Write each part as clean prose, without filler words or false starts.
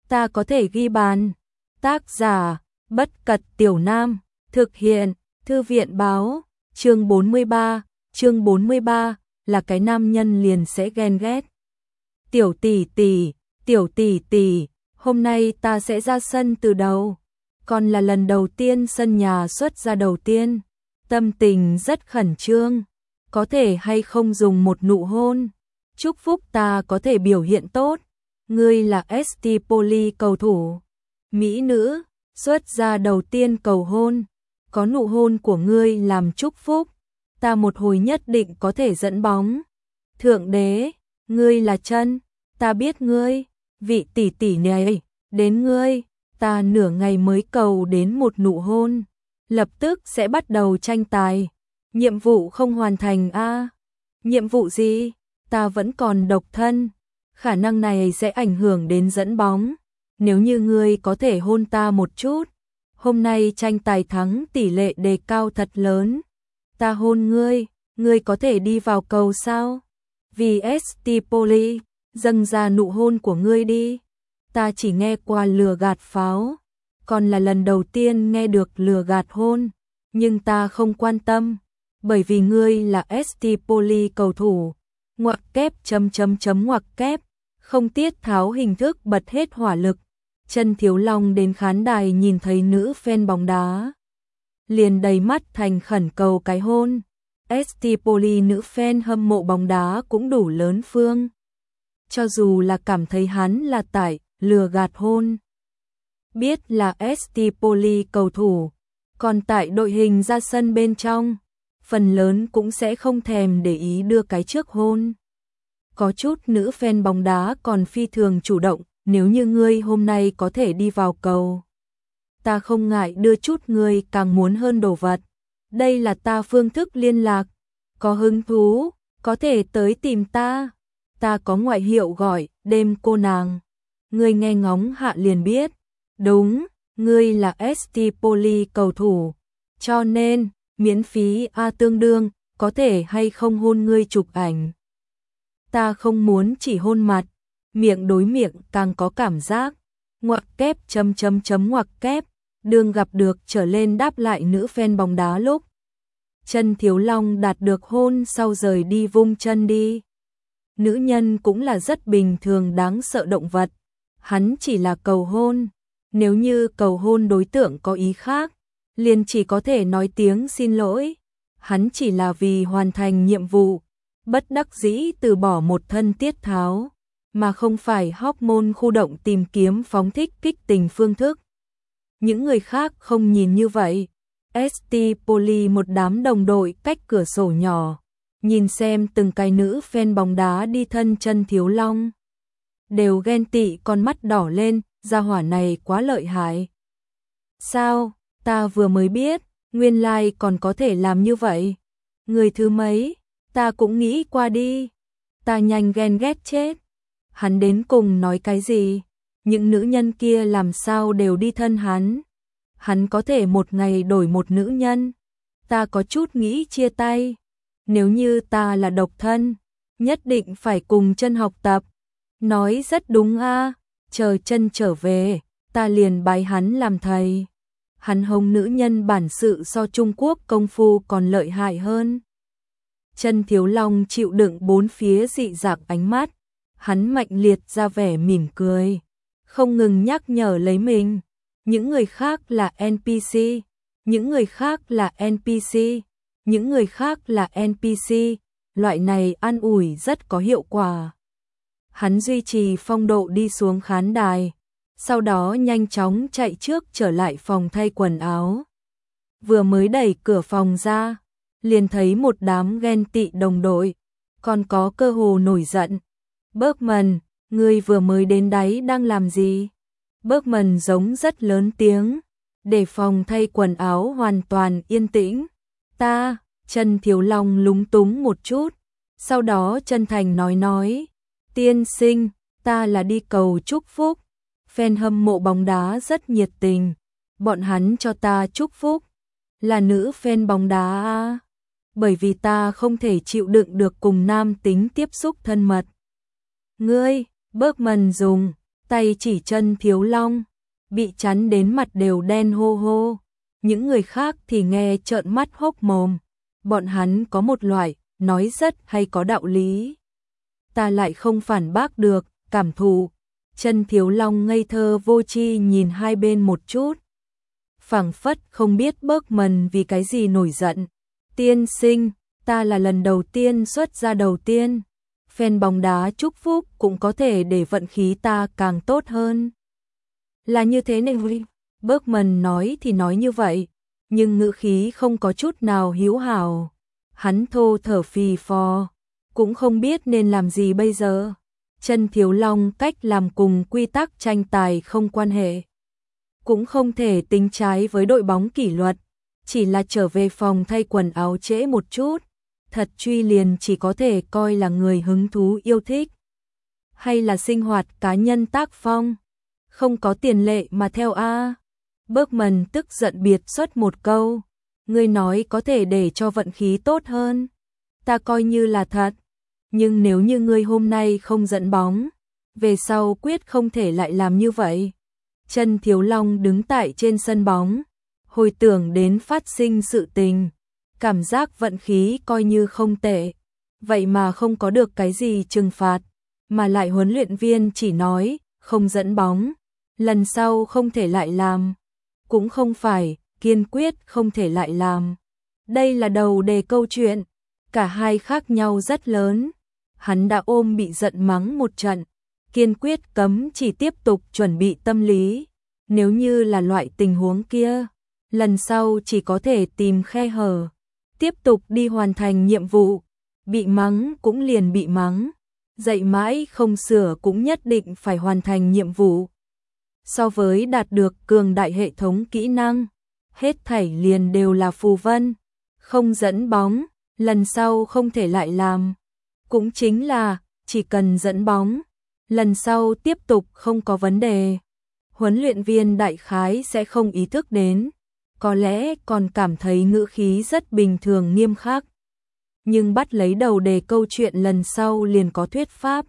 ta có thể ghi bàn. Tác giả, Bất Cật Tiểu Nam, thực hiện, Thư viện Báo, chương 43, là cái nam nhân liền sẽ ghen ghét. Tiểu tỷ tỷ, hôm nay ta sẽ ra sân từ đầu, còn là lần đầu tiên sân nhà xuất ra đầu tiên, tâm tình rất khẩn trương, có thể hay không dùng một nụ hôn, chúc phúc ta có thể biểu hiện tốt, ngươi là ST Poly cầu thủ, mỹ nữ, xuất ra đầu tiên cầu hôn, có nụ hôn của ngươi làm chúc phúc, ta một hồi nhất định có thể dẫn bóng. Thượng đế, ngươi là chân, ta biết ngươi, vị tỷ tỷ này, đến ngươi, ta nửa ngày mới cầu đến một nụ hôn, lập tức sẽ bắt đầu tranh tài. Nhiệm vụ không hoàn thành a. Nhiệm vụ gì? Ta vẫn còn độc thân, khả năng này sẽ ảnh hưởng đến dẫn bóng. Nếu như ngươi có thể hôn ta một chút, hôm nay tranh tài thắng tỷ lệ đề cao thật lớn. Ta hôn ngươi, ngươi có thể đi vào cầu sao? Vì ST Poly, dâng ra nụ hôn của ngươi đi. Ta chỉ nghe qua lừa gạt pháo, còn là lần đầu tiên nghe được lừa gạt hôn, nhưng ta không quan tâm, bởi vì ngươi là ST Poly cầu thủ. Ngoặc kép ngoặc kép, không tiết tháo hình thức bật hết hỏa lực. Chân Thiếu Long đến khán đài nhìn thấy nữ fan bóng đá, liền đầy mắt thành khẩn cầu cái hôn. ST Poly nữ fan hâm mộ bóng đá cũng đủ lớn phương, cho dù là cảm thấy hắn là tại lừa gạt hôn. Biết là ST Poly cầu thủ, còn tại đội hình ra sân bên trong, phần lớn cũng sẽ không thèm để ý đưa cái trước hôn. Có chút nữ fan bóng đá còn phi thường chủ động, nếu như ngươi hôm nay có thể đi vào cầu, ta không ngại đưa chút ngươi càng muốn hơn đồ vật. Đây là ta phương thức liên lạc, có hứng thú, có thể tới tìm ta. Ta có ngoại hiệu gọi đêm cô nàng. Ngươi nghe ngóng hạ liền biết. Đúng, ngươi là ST Poly cầu thủ, cho nên miễn phí tương đương, có thể hay không hôn ngươi chụp ảnh. Ta không muốn chỉ hôn mặt, miệng đối miệng càng có cảm giác. Ngoặc kép ngoặc kép, đương gặp được trở lên đáp lại nữ fan bóng đá lúc Chân Thiếu Long đạt được hôn sau rời đi vung chân đi. Nữ nhân cũng là rất bình thường đáng sợ động vật, hắn chỉ là cầu hôn, nếu như cầu hôn đối tượng có ý khác, liền chỉ có thể nói tiếng xin lỗi, hắn chỉ là vì hoàn thành nhiệm vụ, bất đắc dĩ từ bỏ một thân tiết tháo, mà không phải hormone khu động tìm kiếm phóng thích kích tình phương thức. Những người khác không nhìn như vậy. ST Poly một đám đồng đội cách cửa sổ nhỏ, nhìn xem từng cái nữ fan bóng đá đi thân Chân Thiếu Long, đều ghen tị con mắt đỏ lên, gia hỏa này quá lợi hại. Sao, ta vừa mới biết, nguyên lai còn có thể làm như vậy. Người thứ mấy, ta cũng nghĩ qua đi. Ta nhanh ghen ghét chết. Hắn đến cùng nói cái gì? Những nữ nhân kia làm sao đều đi thân hắn? Hắn có thể một ngày đổi một nữ nhân. Ta có chút nghĩ chia tay. Nếu như ta là độc thân, nhất định phải cùng Chân học tập. Nói rất đúng a. Chờ Chân trở về, ta liền bái hắn làm thầy. Hắn hống nữ nhân bản sự so Trung Quốc công phu còn lợi hại hơn. Chân Thiếu Long chịu đựng bốn phía dị dạng ánh mắt, hắn mạnh liệt ra vẻ mỉm cười, không ngừng nhắc nhở lấy mình. Những người khác là NPC, những người khác là NPC, những người khác là NPC, loại này an ủi rất có hiệu quả. Hắn duy trì phong độ đi xuống khán đài, sau đó nhanh chóng chạy trước trở lại phòng thay quần áo. Vừa mới đẩy cửa phòng ra, liền thấy một đám ghen tị đồng đội, còn có cơ hồ nổi giận. Bergman, ngươi vừa mới đến đấy đang làm gì? Bergman giống rất lớn tiếng, để phòng thay quần áo hoàn toàn yên tĩnh. Ta, Chân Thiếu Long lúng túng một chút, sau đó chân thành nói, tiên sinh, ta là đi cầu chúc phúc. Fan hâm mộ bóng đá rất nhiệt tình, bọn hắn cho ta chúc phúc. Là nữ fan bóng đá à? Bởi vì ta không thể chịu đựng được cùng nam tính tiếp xúc thân mật. Ngươi, Bergman dùng tay chỉ chân Thiếu Long, bị chắn đến mặt đều đen hô hô. Những người khác thì nghe trợn mắt hốc mồm, bọn hắn có một loại nói rất hay có đạo lý. Ta lại không phản bác được, cảm thụ. Chân Thiếu Long ngây thơ vô tri nhìn hai bên một chút. Phảng phất không biết Bergman vì cái gì nổi giận. Tiên sinh, ta là lần đầu tiên xuất ra đầu tiên. Fan bóng đá chúc phúc cũng có thể để vận khí ta càng tốt hơn. Là như thế này. Bergman nói thì nói như vậy, nhưng ngữ khí không có chút nào hữu hảo. Hắn thô thở phì phò, cũng không biết nên làm gì bây giờ. Chân Thiếu Long cách làm cùng quy tắc tranh tài không quan hệ, cũng không thể tính trái với đội bóng kỷ luật, chỉ là trở về phòng thay quần áo trễ một chút, thật truy liền chỉ có thể coi là người hứng thú yêu thích, hay là sinh hoạt cá nhân tác phong, không có tiền lệ mà theo a. Bergman tức giận biệt xuất một câu, ngươi nói có thể để cho vận khí tốt hơn, ta coi như là thật. Nhưng nếu như ngươi hôm nay không dẫn bóng, về sau quyết không thể lại làm như vậy. Chân Thiếu Long đứng tại trên sân bóng, hồi tưởng đến phát sinh sự tình, cảm giác vận khí coi như không tệ, vậy mà không có được cái gì trừng phạt, mà lại huấn luyện viên chỉ nói, không dẫn bóng, lần sau không thể lại làm, cũng không phải, kiên quyết không thể lại làm. Đây là đầu đề câu chuyện, cả hai khác nhau rất lớn. Hắn đã ôm bị giận mắng một trận, kiên quyết cấm chỉ tiếp tục chuẩn bị tâm lý. Nếu như là loại tình huống kia, lần sau chỉ có thể tìm khe hở, tiếp tục đi hoàn thành nhiệm vụ. Bị mắng cũng liền bị mắng, dạy mãi không sửa cũng nhất định phải hoàn thành nhiệm vụ. So với đạt được cường đại hệ thống kỹ năng, hết thảy liền đều là phù vân. Không dẫn bóng, lần sau không thể lại làm. Cũng chính là, chỉ cần dẫn bóng, lần sau tiếp tục không có vấn đề. Huấn luyện viên đại khái sẽ không ý thức đến, có lẽ còn cảm thấy ngữ khí rất bình thường nghiêm khắc. Nhưng bắt lấy đầu đề câu chuyện lần sau liền có thuyết pháp.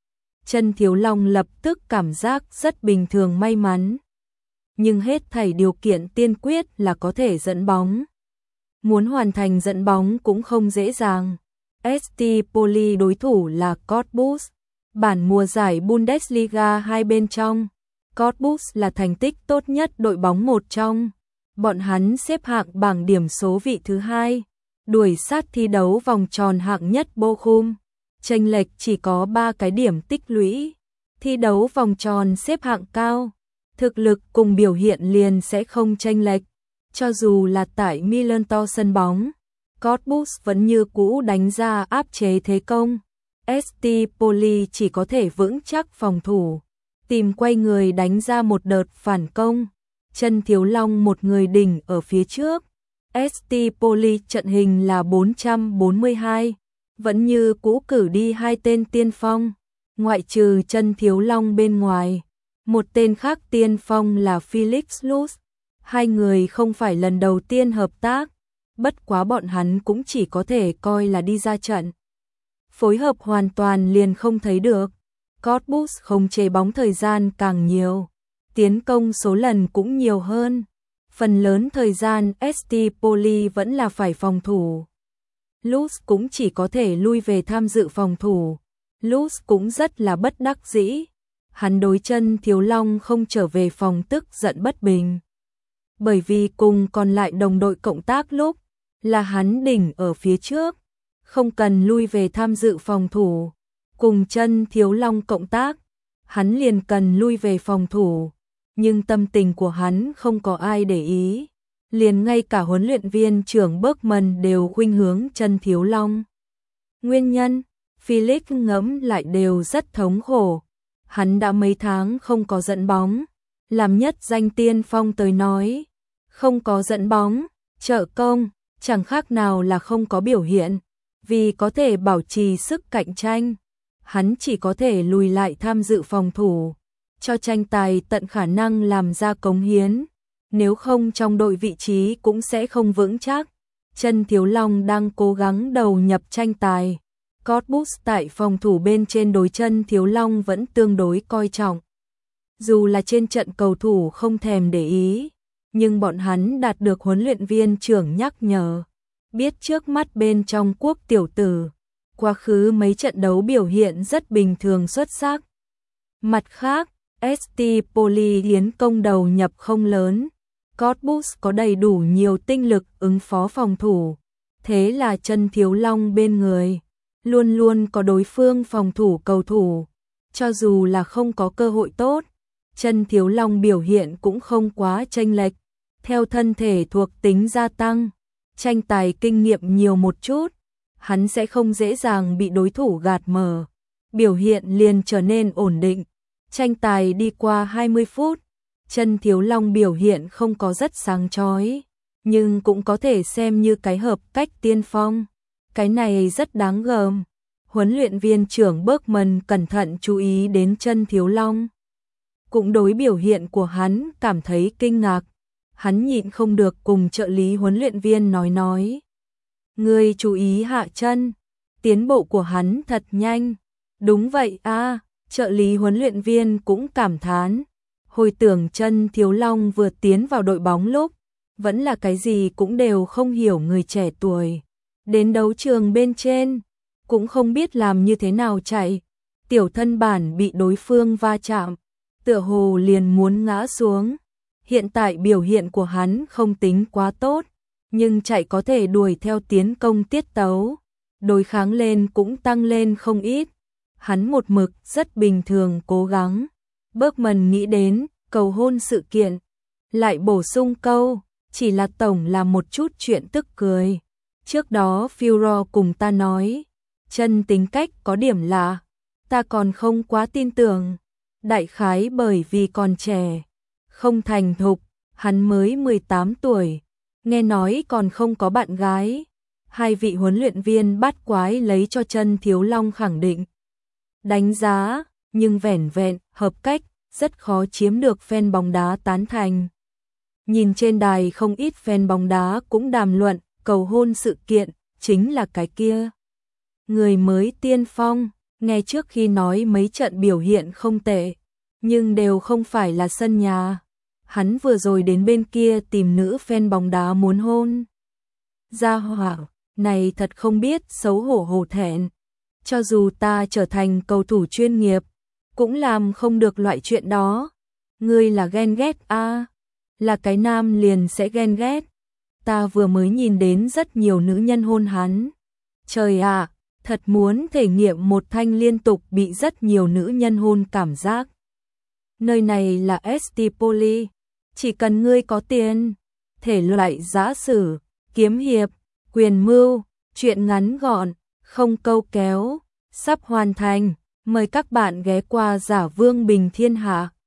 Chân Thiếu Long lập tức cảm giác rất bình thường may mắn. Nhưng hết thảy điều kiện tiên quyết là có thể dẫn bóng. Muốn hoàn thành dẫn bóng cũng không dễ dàng. ST Poli đối thủ là Cottbus, bản mùa giải Bundesliga hai bên trong. Cottbus là thành tích tốt nhất đội bóng một trong. Bọn hắn xếp hạng bảng điểm số vị thứ hai, đuổi sát thi đấu vòng tròn hạng nhất Bochum. Chênh lệch chỉ có 3 cái điểm tích lũy. Thi đấu vòng tròn xếp hạng cao, thực lực cùng biểu hiện liền sẽ không chênh lệch. Cho dù là tại Milan sân bóng, Cottbus vẫn như cũ đánh ra áp chế thế công. ST Poli chỉ có thể vững chắc phòng thủ, tìm quay người đánh ra một đợt phản công. Chân Thiếu Long một người đỉnh ở phía trước. ST Poli trận hình là 442, vẫn như cũ cử đi hai tên tiên phong, ngoại trừ Chân Thiếu Long bên ngoài. Một tên khác tiên phong là Felix Lutz. Hai người không phải lần đầu tiên hợp tác, bất quá bọn hắn cũng chỉ có thể coi là đi ra trận. Phối hợp hoàn toàn liền không thấy được. Cottbus không chế bóng thời gian càng nhiều, tiến công số lần cũng nhiều hơn. Phần lớn thời gian ST Poli vẫn là phải phòng thủ. Lutz cũng chỉ có thể lui về tham dự phòng thủ. Lutz cũng rất là bất đắc dĩ. Hắn đối Chân Thiếu Long không trở về phòng tức giận bất bình. Bởi vì cùng còn lại đồng đội cộng tác lúc là hắn đỉnh ở phía trước, không cần lui về tham dự phòng thủ. Cùng Chân Thiếu Long cộng tác, hắn liền cần lui về phòng thủ, nhưng tâm tình của hắn không có ai để ý, liền ngay cả huấn luyện viên trưởng Bergman đều khuynh hướng Chân Thiếu Long. Nguyên nhân, Felix ngẫm lại đều rất thống khổ. Hắn đã mấy tháng không có dẫn bóng, làm nhất danh tiên phong tới nói, không có dẫn bóng, trợ công, chẳng khác nào là không có biểu hiện. Vì có thể bảo trì sức cạnh tranh, hắn chỉ có thể lùi lại tham dự phòng thủ, cho tranh tài tận khả năng làm ra cống hiến, nếu không trong đội vị trí cũng sẽ không vững chắc. Chân Thiếu Long đang cố gắng đầu nhập tranh tài. Cottbus tại phòng thủ bên trên đối Chân Thiếu Long vẫn tương đối coi trọng. Dù là trên trận cầu thủ không thèm để ý, nhưng bọn hắn đạt được huấn luyện viên trưởng nhắc nhở, biết trước mắt bên trong Quốc tiểu tử, quá khứ mấy trận đấu biểu hiện rất bình thường xuất sắc. Mặt khác, ST Poli hiến công đầu nhập không lớn, Cottbus có đầy đủ nhiều tinh lực ứng phó phòng thủ, thế là Chân Thiếu Long bên người luôn luôn có đối phương phòng thủ cầu thủ, cho dù là không có cơ hội tốt, Chân Thiếu Long biểu hiện cũng không quá chênh lệch, theo thân thể thuộc tính gia tăng, tranh tài kinh nghiệm nhiều một chút, hắn sẽ không dễ dàng bị đối thủ gạt mở, biểu hiện liền trở nên ổn định. Tranh tài đi qua 20 phút, Chân Thiếu Long biểu hiện không có rất sáng chói, nhưng cũng có thể xem như cái hợp cách tiên phong. Cái này rất đáng gờm. Huấn luyện viên trưởng Bergman cẩn thận chú ý đến Chân Thiếu Long. Cũng đối biểu hiện của hắn cảm thấy kinh ngạc. Hắn nhịn không được cùng trợ lý huấn luyện viên nói. Ngươi chú ý Hạ Chân, tiến bộ của hắn thật nhanh. Đúng vậy a. Trợ lý huấn luyện viên cũng cảm thán, hồi tưởng Chân Thiếu Long vừa tiến vào đội bóng lúc, vẫn là cái gì cũng đều không hiểu người trẻ tuổi. Đến đấu trường bên trên, cũng không biết làm như thế nào chạy, tiểu thân bản bị đối phương va chạm, tựa hồ liền muốn ngã xuống. Hiện tại biểu hiện của hắn không tính quá tốt, nhưng chạy có thể đuổi theo tiến công tiết tấu, đối kháng lên cũng tăng lên không ít. Hắn một mực rất bình thường cố gắng. Bergman nghĩ đến cầu hôn sự kiện, lại bổ sung câu, chỉ là tổng là một chút chuyện tức cười. Trước đó Führer cùng ta nói, Chân tính cách có điểm lạ, ta còn không quá tin tưởng. Đại khái bởi vì còn trẻ, không thành thục, hắn mới 18 tuổi, nghe nói còn không có bạn gái. Hai vị huấn luyện viên bát quái lấy cho Chân Thiếu Long khẳng định đánh giá, nhưng vẻn vẹn, hợp cách, rất khó chiếm được fan bóng đá tán thành. Nhìn trên đài không ít fan bóng đá cũng đàm luận, cầu hôn sự kiện, chính là cái kia. Người mới tiên phong, nghe trước khi nói mấy trận biểu hiện không tệ, nhưng đều không phải là sân nhà. Hắn vừa rồi đến bên kia tìm nữ fan bóng đá muốn hôn. Gia hỏa, này thật không biết xấu hổ hổ thẹn. Cho dù ta trở thành cầu thủ chuyên nghiệp, cũng làm không được loại chuyện đó. Ngươi là ghen ghét a? Là cái nam liền sẽ ghen ghét. Ta vừa mới nhìn đến rất nhiều nữ nhân hôn hắn. Trời ạ, thật muốn thể nghiệm một thanh liên tục bị rất nhiều nữ nhân hôn cảm giác. Nơi này là ST Poli, chỉ cần ngươi có tiền, thể loại giã sử, kiếm hiệp, quyền mưu, chuyện ngắn gọn, không câu kéo, sắp hoàn thành, mời các bạn ghé qua Giả Vương Bình Thiên Hạ.